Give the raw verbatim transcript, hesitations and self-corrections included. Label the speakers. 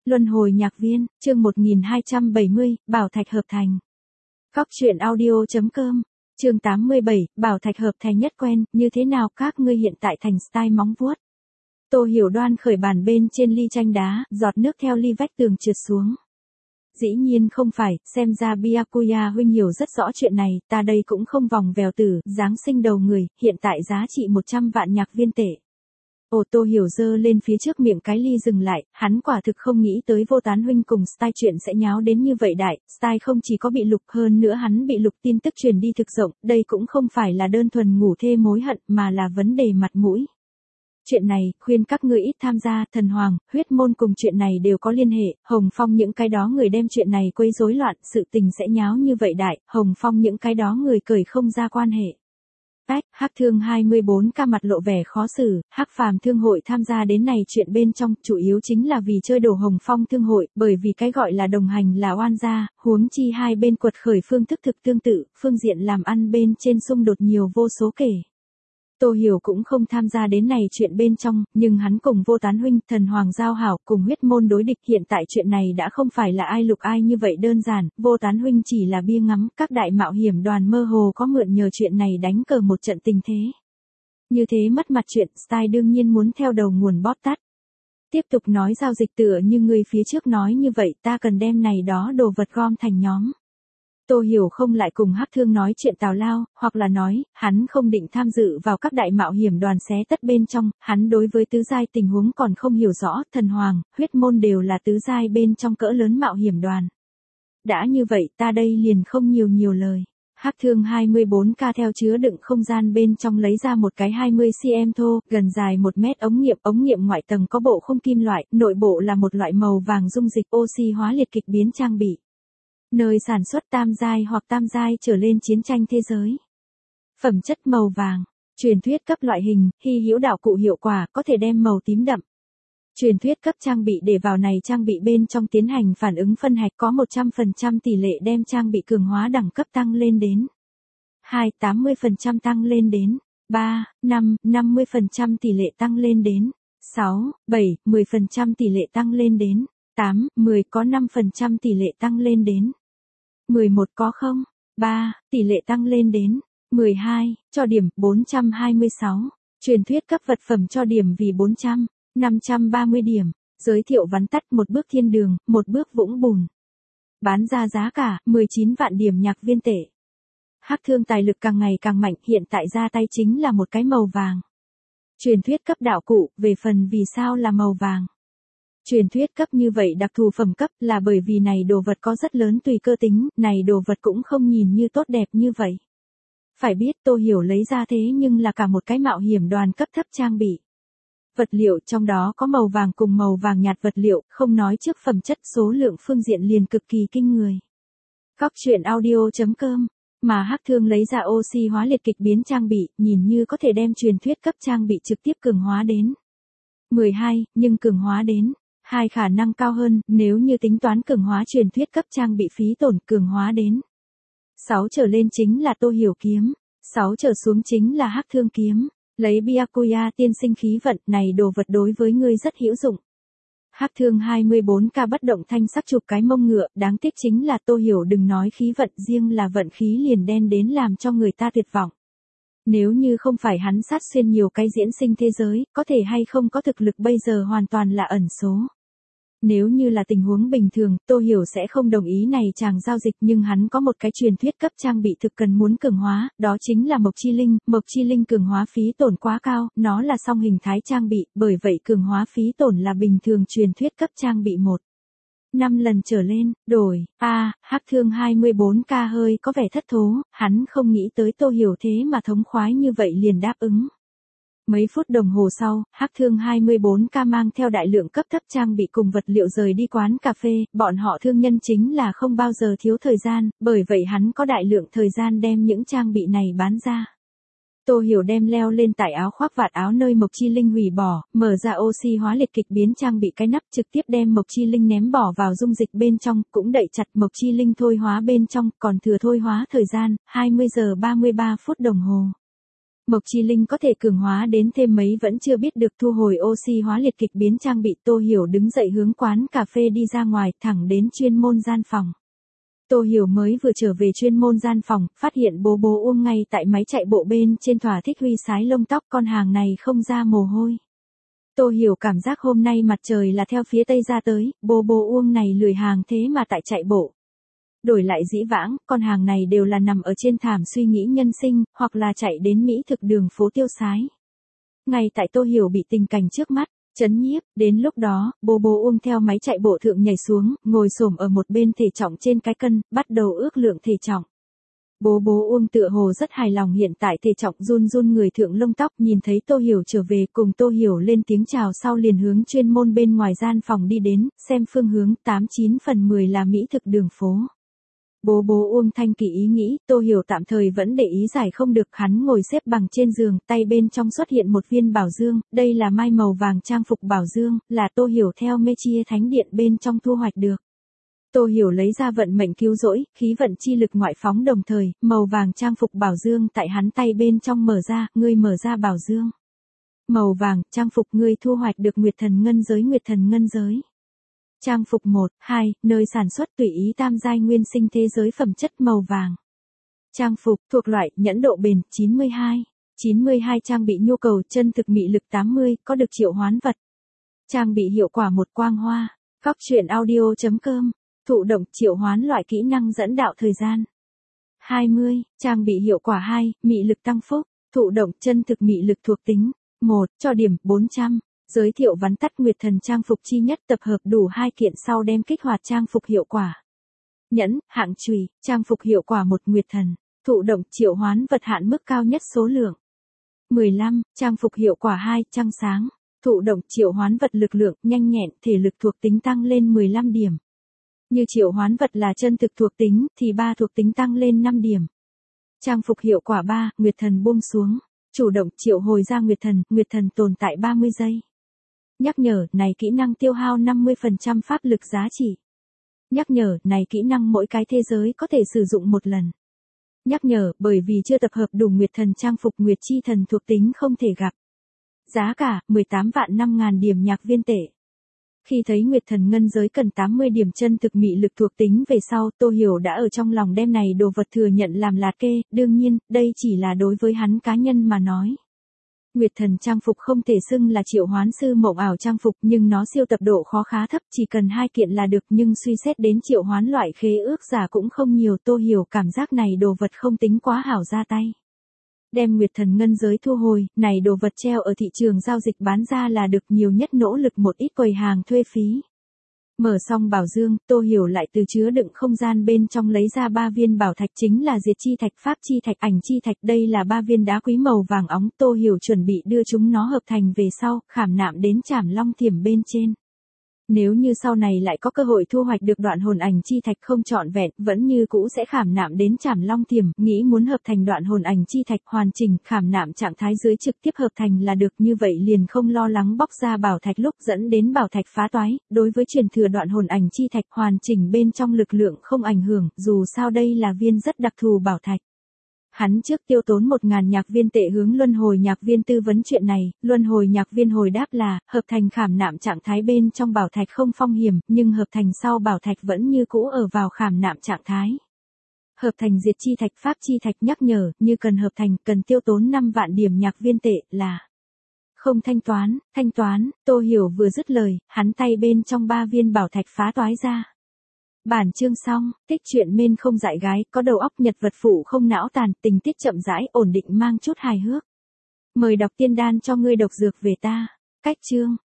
Speaker 1: Luân hồi nhạc viên, chương một nghìn hai trăm bảy mươi, Bảo Thạch hợp thành. Cóc truyện audio chấm com, chương tám mươi bảy, Bảo Thạch hợp thành nhất quen, như thế nào các ngươi hiện tại thành style móng vuốt. Tô Hiểu Đoan khởi bàn bên trên ly chanh đá, giọt nước theo ly vách tường trượt xuống. Dĩ nhiên không phải, xem ra Byakuya huynh hiểu rất rõ chuyện này, ta đây cũng không vòng vèo tử, giáng sinh đầu người, hiện tại giá trị một trăm vạn nhạc viên tệ. Ồ, Tô Hiểu giơ lên phía trước miệng cái ly dừng lại, hắn quả thực không nghĩ tới Vô Tán huynh cùng style chuyện sẽ nháo đến như vậy đại, style không chỉ có bị lục hơn nữa hắn bị lục tin tức truyền đi thực rộng, đây cũng không phải là đơn thuần ngủ thê mối hận mà là vấn đề mặt mũi. Chuyện này, khuyên các ngươi ít tham gia, thần hoàng, huyết môn cùng chuyện này đều có liên hệ, Hồng Phong những cái đó người đem chuyện này quấy rối loạn, sự tình sẽ nháo như vậy đại, Hồng Phong những cái đó người cởi không ra quan hệ. Ách, Hắc Thương hai mươi bốn ca mặt lộ vẻ khó xử, Hắc Phàm thương hội tham gia đến này chuyện bên trong, chủ yếu chính là vì chơi đổ Hồng Phong thương hội, bởi vì cái gọi là đồng hành là oan gia, huống chi hai bên quật khởi phương thức thực tương tự, phương diện làm ăn bên trên xung đột nhiều vô số kể. Tô Hiểu cũng không tham gia đến này chuyện bên trong, nhưng hắn cùng Vô Tán huynh, thần hoàng giao hảo, cùng huyết môn đối địch, hiện tại chuyện này đã không phải là ai lục ai như vậy đơn giản, Vô Tán huynh chỉ là bia ngắm, các đại mạo hiểm đoàn mơ hồ có mượn nhờ chuyện này đánh cờ một trận tình thế. Như thế mất mặt chuyện, style đương nhiên muốn theo đầu nguồn bóp tắt. Tiếp tục nói giao dịch tựa như người phía trước nói như vậy, ta cần đem này đó đồ vật gom thành nhóm. Tô Hiểu không lại cùng Hắc Thương nói chuyện tào lao, hoặc là nói, hắn không định tham dự vào các đại mạo hiểm đoàn xé tất bên trong, hắn đối với tứ giai tình huống còn không hiểu rõ, thần hoàng, huyết môn đều là tứ giai bên trong cỡ lớn mạo hiểm đoàn. Đã như vậy, ta đây liền không nhiều nhiều lời. Hắc Thương hai mươi bốn ca theo chứa đựng không gian bên trong lấy ra một cái hai mươi xăng-ti-mét thô, gần dài một mét ống nghiệm, ống nghiệm ngoại tầng có bộ không kim loại, nội bộ là một loại màu vàng dung dịch oxy hóa liệt kịch biến trang bị. Nơi sản xuất tam giai hoặc tam giai trở lên chiến tranh thế giới. Phẩm chất màu vàng, truyền thuyết cấp loại hình, hy hữu đạo cụ hiệu quả có thể đem màu tím đậm. Truyền thuyết cấp trang bị để vào này trang bị bên trong tiến hành phản ứng phân hạch có một trăm phần trăm tỷ lệ đem trang bị cường hóa đẳng cấp tăng lên đến hai, tám mươi phần trăm tăng lên đến ba, năm, năm mươi phần trăm tỷ lệ tăng lên đến sáu, bảy, mười phần trăm tỷ lệ tăng lên đến tám, mười có năm phần trăm tỷ lệ tăng lên đến mười một có không, ba, tỷ lệ tăng lên đến mười hai, cho điểm bốn trăm hai mươi sáu, truyền thuyết cấp vật phẩm cho điểm vì bốn trăm, năm trăm ba mươi điểm, giới thiệu vắn tắt một bước thiên đường, một bước vũng bùn. Bán ra giá cả mười chín vạn điểm nhạc viên tệ. Hắc Thương tài lực càng ngày càng mạnh, hiện tại ra tay chính là một cái màu vàng. Truyền thuyết cấp đạo cụ, về phần vì sao là màu vàng. Truyền thuyết cấp như vậy đặc thù phẩm cấp là bởi vì này đồ vật có rất lớn tùy cơ tính, này đồ vật cũng không nhìn như tốt đẹp như vậy. Phải biết Tô Hiểu lấy ra thế nhưng là cả một cái mạo hiểm đoàn cấp thấp trang bị. Vật liệu trong đó có màu vàng cùng màu vàng nhạt vật liệu, không nói trước phẩm chất số lượng phương diện liền cực kỳ kinh người. Cóc truyện audio chấm com, mà Hắc Thương lấy ra oxy hóa liệt kịch biến trang bị, nhìn như có thể đem truyền thuyết cấp trang bị trực tiếp cường hóa đến mười hai, nhưng cường hóa đến hai khả năng cao hơn, nếu như tính toán cường hóa truyền thuyết cấp trang bị phí tổn cường hóa đến sáu trở lên chính là Tô Hiểu kiếm, sáu trở xuống chính là Hắc Thương kiếm. Lấy Byakuya tiên sinh khí vận này đồ vật đối với ngươi rất hữu dụng. Hắc Thương hai mươi bốn ca bất động thanh sắc chụp cái mông ngựa, đáng tiếc chính là Tô Hiểu đừng nói khí vận, riêng là vận khí liền đen đến làm cho người ta tuyệt vọng. Nếu như không phải hắn sát xuyên nhiều cái diễn sinh thế giới, có thể hay không có thực lực bây giờ hoàn toàn là ẩn số. Nếu như là tình huống bình thường, Tô Hiểu sẽ không đồng ý này chàng giao dịch, nhưng hắn có một cái truyền thuyết cấp trang bị thực cần muốn cường hóa, đó chính là Mộc Chi Linh, Mộc Chi Linh cường hóa phí tổn quá cao, nó là song hình thái trang bị, bởi vậy cường hóa phí tổn là bình thường truyền thuyết cấp trang bị một, năm lần trở lên, đổi, a à, Hắc Thương hai mươi bốn ca hơi có vẻ thất thố, hắn không nghĩ tới Tô Hiểu thế mà thống khoái như vậy liền đáp ứng. Mấy phút đồng hồ sau, Hắc Thương hai mươi bốn ca mang theo đại lượng cấp thấp trang bị cùng vật liệu rời đi quán cà phê, bọn họ thương nhân chính là không bao giờ thiếu thời gian, bởi vậy hắn có đại lượng thời gian đem những trang bị này bán ra. Tô Hiểu đem leo lên tải áo khoác vạt áo nơi Mộc Chi Linh hủy bỏ, mở ra oxy hóa liệt kịch biến trang bị cái nắp trực tiếp đem Mộc Chi Linh ném bỏ vào dung dịch bên trong, cũng đậy chặt Mộc Chi Linh thôi hóa bên trong, còn thừa thôi hóa thời gian, hai mươi giờ ba mươi ba phút đồng hồ. Mộc Chi Linh có thể cường hóa đến thêm mấy vẫn chưa biết được, thu hồi oxy hóa liệt kịch biến trang bị. Tô Hiểu đứng dậy hướng quán cà phê đi ra ngoài, thẳng đến chuyên môn gian phòng. Tô Hiểu mới vừa trở về chuyên môn gian phòng, phát hiện bố bố Uông ngay tại máy chạy bộ bên trên thỏa thích huy sái lông tóc, con hàng này không ra mồ hôi. Tô Hiểu cảm giác hôm nay mặt trời là theo phía tây ra tới, bố bố Uông này lười hàng thế mà tại chạy bộ. Đổi lại dĩ vãng, con hàng này đều là nằm ở trên thảm suy nghĩ nhân sinh, hoặc là chạy đến mỹ thực đường phố tiêu sái. Ngay tại Tô Hiểu bị tình cảnh trước mắt chấn nhiếp, đến lúc đó, bố bố Uông theo máy chạy bộ thượng nhảy xuống, ngồi xổm ở một bên thể trọng trên cái cân, bắt đầu ước lượng thể trọng. Bố bố Uông tựa hồ rất hài lòng hiện tại thể trọng, run run người thượng lông tóc, nhìn thấy Tô Hiểu trở về, cùng Tô Hiểu lên tiếng chào sau liền hướng chuyên môn bên ngoài gian phòng đi đến, xem phương hướng tám chín phần mười là mỹ thực đường phố. Bố bố Uông thanh kỳ ý nghĩ, Tô Hiểu tạm thời vẫn để ý giải không được, hắn ngồi xếp bằng trên giường, tay bên trong xuất hiện một viên bảo dương, đây là mai màu vàng trang phục bảo dương, là Tô Hiểu theo mê chia thánh điện bên trong thu hoạch được. Tô Hiểu lấy ra vận mệnh cứu rỗi, khí vận chi lực ngoại phóng đồng thời, màu vàng trang phục bảo dương tại hắn tay bên trong mở ra, ngươi mở ra bảo dương. Màu vàng, trang phục ngươi thu hoạch được nguyệt thần ngân giới, nguyệt thần ngân giới. Trang phục một, hai, nơi sản xuất tùy ý tam giai nguyên sinh thế giới phẩm chất màu vàng. Trang phục thuộc loại nhẫn độ bền chín mươi hai. chín mươi hai trang bị nhu cầu chân thực mị lực tám mươi, có được triệu hoán vật. Trang bị hiệu quả một quang hoa. Cóc truyện audio chấm com. Thụ động triệu hoán loại kỹ năng dẫn đạo thời gian. hai mươi, trang bị hiệu quả hai, mị lực tăng phúc. Thụ động chân thực mị lực thuộc tính. một, cho điểm bốn trăm. Giới thiệu vắn tắt nguyệt thần trang phục chi nhất, tập hợp đủ hai kiện sau đem kích hoạt trang phục hiệu quả. Nhẫn, hạng chùy, trang phục hiệu quả một nguyệt thần, thụ động triệu hoán vật hạn mức cao nhất số lượng. mười lăm, trang phục hiệu quả hai, trăng sáng, thụ động triệu hoán vật lực lượng, nhanh nhẹn, thể lực thuộc tính tăng lên mười lăm điểm. Như triệu hoán vật là chân thực thuộc tính, thì ba thuộc tính tăng lên năm điểm. Trang phục hiệu quả ba, nguyệt thần buông xuống, chủ động triệu hồi ra nguyệt thần, nguyệt thần tồn tại ba mươi giây. Nhắc nhở, này kỹ năng tiêu hao năm mươi phần trăm pháp lực giá trị. Nhắc nhở, này kỹ năng mỗi cái thế giới có thể sử dụng một lần. Nhắc nhở, bởi vì chưa tập hợp đủ nguyệt thần trang phục, nguyệt chi thần thuộc tính không thể gặp. Giá cả, mười tám vạn năm ngàn điểm nhạc viên tệ. Khi thấy nguyệt thần ngân giới cần tám mươi điểm chân thực mị lực thuộc tính về sau, Tô Hiểu đã ở trong lòng đem này đồ vật thừa nhận làm lạt kê, đương nhiên, đây chỉ là đối với hắn cá nhân mà nói. Nguyệt thần trang phục không thể xưng là triệu hoán sư mộng ảo trang phục, nhưng nó siêu tập độ khó khá thấp, chỉ cần hai kiện là được, nhưng suy xét đến triệu hoán loại khế ước giả cũng không nhiều. Tô Hiểu cảm giác này đồ vật không tính quá hảo ra tay. Đem nguyệt thần ngân giới thu hồi, này đồ vật treo ở thị trường giao dịch bán ra là được, nhiều nhất nỗ lực một ít quầy hàng thuê phí. Mở xong bảo dương, Tô Hiểu lại từ chứa đựng không gian bên trong lấy ra ba viên bảo thạch, chính là diệt chi thạch, pháp chi thạch, ảnh chi thạch. Đây là ba viên đá quý màu vàng óng, Tô Hiểu chuẩn bị đưa chúng nó hợp thành về sau, khảm nạm đến trảm long thiểm bên trên. Nếu như sau này lại có cơ hội thu hoạch được đoạn hồn ảnh chi thạch không trọn vẹn, vẫn như cũ sẽ khảm nạm đến trảm long thiểm, nghĩ muốn hợp thành đoạn hồn ảnh chi thạch hoàn chỉnh, khảm nạm trạng thái dưới trực tiếp hợp thành là được, như vậy liền không lo lắng bóc ra bảo thạch lúc dẫn đến bảo thạch phá toái. Đối với truyền thừa đoạn hồn ảnh chi thạch hoàn chỉnh bên trong lực lượng không ảnh hưởng, dù sao đây là viên rất đặc thù bảo thạch. Hắn trước tiêu tốn một ngàn nhạc viên tệ hướng luân hồi nhạc viên tư vấn chuyện này, luân hồi nhạc viên hồi đáp là, hợp thành khảm nạm trạng thái bên trong bảo thạch không phong hiểm, nhưng hợp thành sau bảo thạch vẫn như cũ ở vào khảm nạm trạng thái. Hợp thành diệt chi thạch, pháp chi thạch nhắc nhở, như cần hợp thành, cần tiêu tốn năm vạn điểm nhạc viên tệ, là không thanh toán, thanh toán. Tô Hiểu vừa dứt lời, hắn tay bên trong ba viên bảo thạch phá toái ra. Bản chương xong, tích truyện men không dại gái, có đầu óc nhật vật phụ không não tàn, tình tiết chậm rãi, ổn định mang chút hài hước. Mời đọc tiên đan cho ngươi độc dược về ta. Cách chương.